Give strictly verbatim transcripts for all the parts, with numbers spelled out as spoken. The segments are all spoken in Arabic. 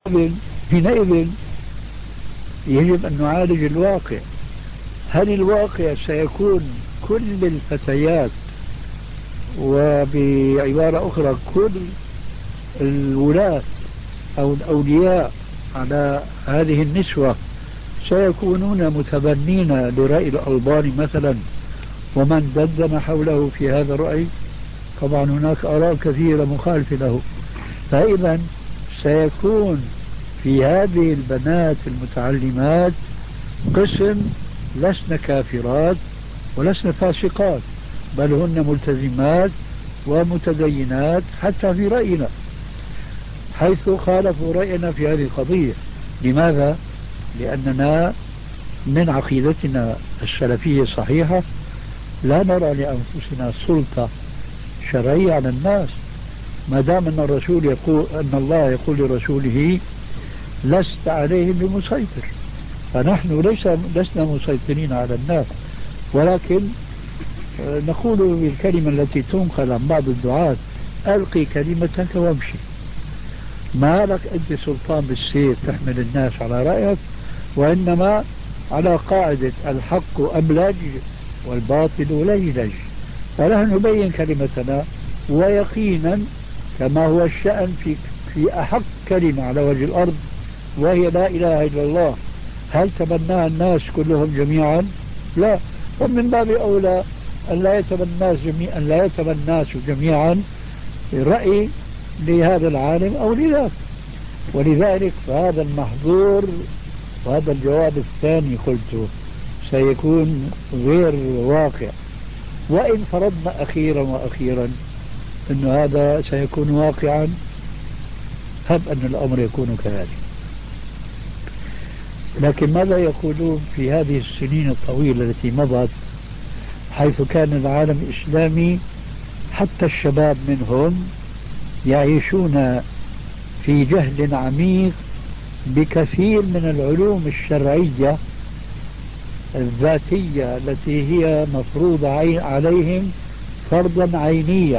حينئذ يجب أن نعالج الواقع. هل الواقع سيكون كل الفتيات، وبعبارة أخرى كل الولاة أو الأولياء على هذه النسوة سيكونون متبنين لرأي الألباني مثلا ومن دندن حوله في هذا الرأي؟ طبعا هناك آراء كثيرة مخالفة له. فإذا سيكون في هذه البنات المتعلمات قسم لسن كافرات ولسن فاسقات، بل هن ملتزمات ومتدينات حتى في رأينا، حيث خالفوا رأينا في هذه القضية. لماذا؟ لأننا من عقيدتنا السلفية الصحيحة لا نرى لأنفسنا سلطة شرعية على الناس، ما دام أن الرسول يقول، أن الله يقول لرسوله لست عليهم بمسيطر، فنحن ليس لسنا مسيطرين على الناس، ولكن نقول بالكلمة التي تنقل عن بعض الدعاة: ألقي كلمتك وامشي. ما لك أنت سلطان بالسيف تحمل الناس على رأيك، وإنما على قاعدة الحق أملج والباطل لجلج. فنحن نبين كلمتنا، ويقينا كما هو الشأن في في أحق كلمة على وجه الأرض وهي لا إله إلا الله. هل تبناها الناس كلهم جميعا؟ لا. ومن باب أولى أن لا يتبنى الناس جميعا، لا يتبنى الناس جميعا رأي لهذا العالم أو لذاك. ولذلك فهذا المحظور، وهذا الجواب الثاني قلته سيكون غير واقع. وإن فرضنا أخيرا وأخيرا أن هذا سيكون واقعا، هب أن الأمر يكون كذلك. لكن ماذا يقولون في هذه السنين الطويلة التي مضت، حيث كان العالم الإسلامي حتى الشباب منهم يعيشون في جهل عميق بكثير من العلوم الشرعية الذاتية التي هي مفروضة عليهم فرضا عينيا،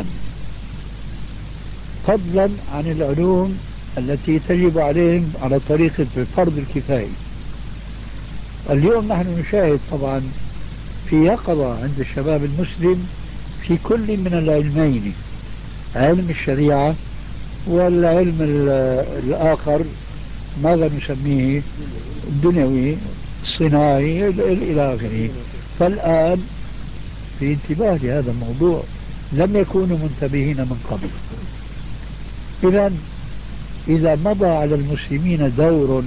فضلا عن العلوم التي تجب عليهم على طريقة الفرض الكفائي. اليوم نحن نشاهد طبعا في يقظة عند الشباب المسلم في كل من العلمين، علم الشريعة والعلم الآخر ماذا نسميه، الدنيوي الصناعي إلى آخره. فالآن في انتباه لهذا الموضوع، لم يكونوا منتبهين من قبل. إذا إذا مضى على المسلمين دور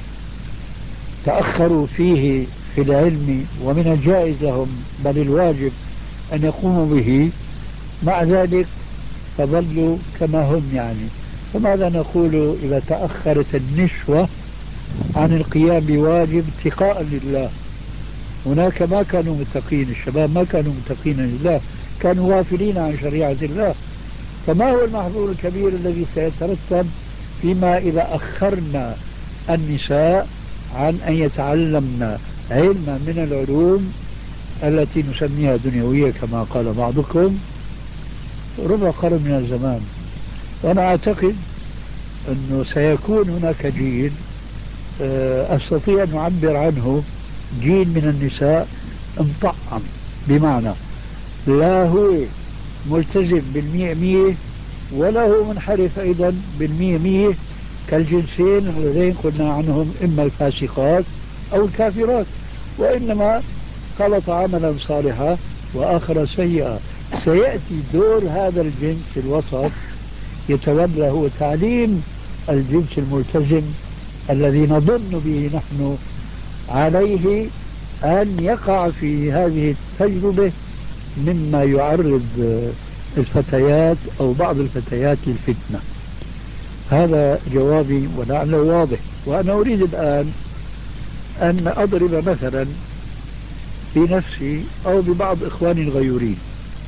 تأخروا فيه في العلم، ومن الجائز لهم بل الواجب أن يقوموا به، مع ذلك فظلوا كما هم يعني. فماذا نقول إذا تأخرت النسوة عن القيام بواجب اتقاء لله؟ هناك ما كانوا متقين، الشباب ما كانوا متقين لله، كانوا غافلين عن شريعة الله. فما هو المحظور الكبير الذي سيترتب فيما إذا أخرنا النساء عن أن يتعلمن علما من العلوم التي نسميها دنيوية كما قال بعضكم ربع قرن من الزمان؟ وأنا أعتقد أنه سيكون هناك جيل أستطيع أن أعبر عنه جيل من النساء مطعم، بمعنى لا هو ملتزم بالمية مية ولا هو منحرف أيضا بالمية مية كالجنسين الذين قلنا عنهم إما الفاسقات أو الكافرات، وإنما خلط عملا صالحا وآخر سيئا. سيأتي دور هذا الجنس الوسط يتولى هو تعليم الجنس الملتزم الذي نظن به نحن عليه أن يقع في هذه التجربة مما يعرض الفتيات أو بعض الفتيات للفتنة. هذا جوابي ولعله واضح. وأنا أريد الآن أن أضرب مثلا بنفسي أو ببعض إخواني الغيورين.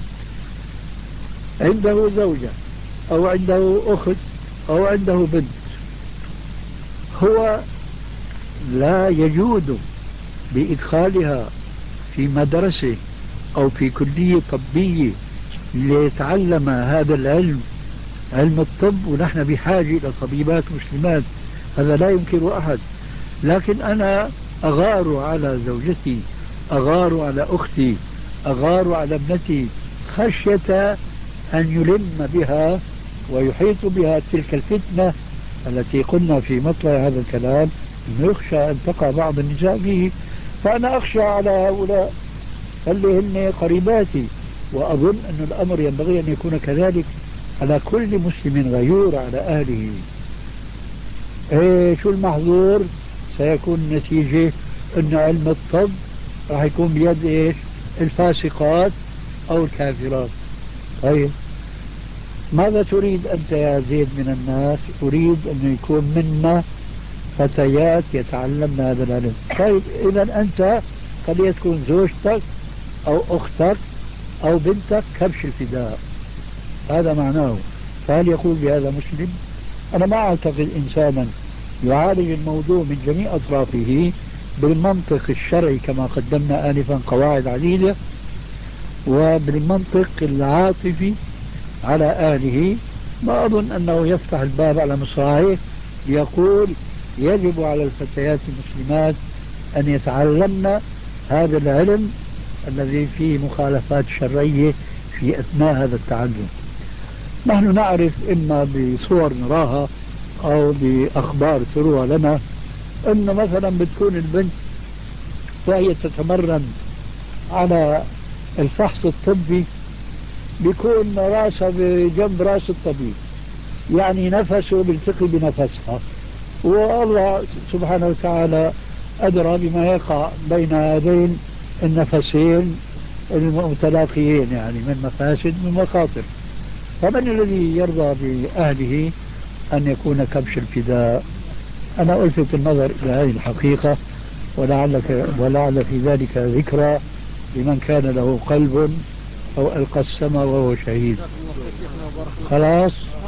عنده زوجة أو عنده أخت أو عنده بنت، هو لا يجود بإدخالها في مدرسة أو في كلية طبية ليتعلم هذا العلم، علم الطب، ونحن بحاجة إلى طبيبات مسلمات هذا لا ينكر أحد. لكن أنا أغار على زوجتي، أغار على أختي، أغار على ابنتي، خشية أن يلم بها ويحيط بها تلك الفتنة التي قلنا في مطلع هذا الكلام أنه يخشى أن تقع بعض النساء فيه. فأنا أخشى على هؤلاء اللي هن قريباتي، وأظن أن الأمر ينبغي أن يكون كذلك على كل مسلم غيور على أهله. إيه شو المحظور؟ سيكون النتيجة أن علم الطب راح يكون بيد إيش؟ الفاسقات أو الكافرات. طيب ماذا تريد أنت يا زيد من الناس؟ أريد أن يكون منا فتيات يتعلمن هذا العلم. طيب إذا أنت قد تكون زوجتك أو أختك أو بنتك كبش الفداء، هذا معناه. فهل يقول بهذا مسلم؟ أنا ما أعتقد إنسانا يعالج الموضوع من جميع أطرافه بالمنطق الشرعي كما قدمنا آنفا قواعد عديدة، وبالمنطق العاطفي على أهله. ما أظن أنه يفتح الباب على مصراعيه ليقول يجب على الفتيات المسلمات أن يتعلمن هذا العلم الذي فيه مخالفات شرعية في أثناء هذا التعلم. نحن نعرف إما بصور نراها أو بأخبار تروى لنا أنه مثلا بتكون البنت وهي تتمرن على الفحص الطبي بيكون راسها بجنب راس الطبيب، يعني نفسه بيلتقي بنفسها، والله سبحانه وتعالى أدرى بما يقع بين هذين النفسين المتلاقيين، يعني من مفاسد من مخاطر. فمن الذي يرضى بأهله أن يكون كبش الفداء؟ أنا ألفت النظر إلى هذه الحقيقة، ولعلك ولعل في ذلك ذكرى لمن كان له قلب أو ألقى السماء وهو شهيد. خلاص.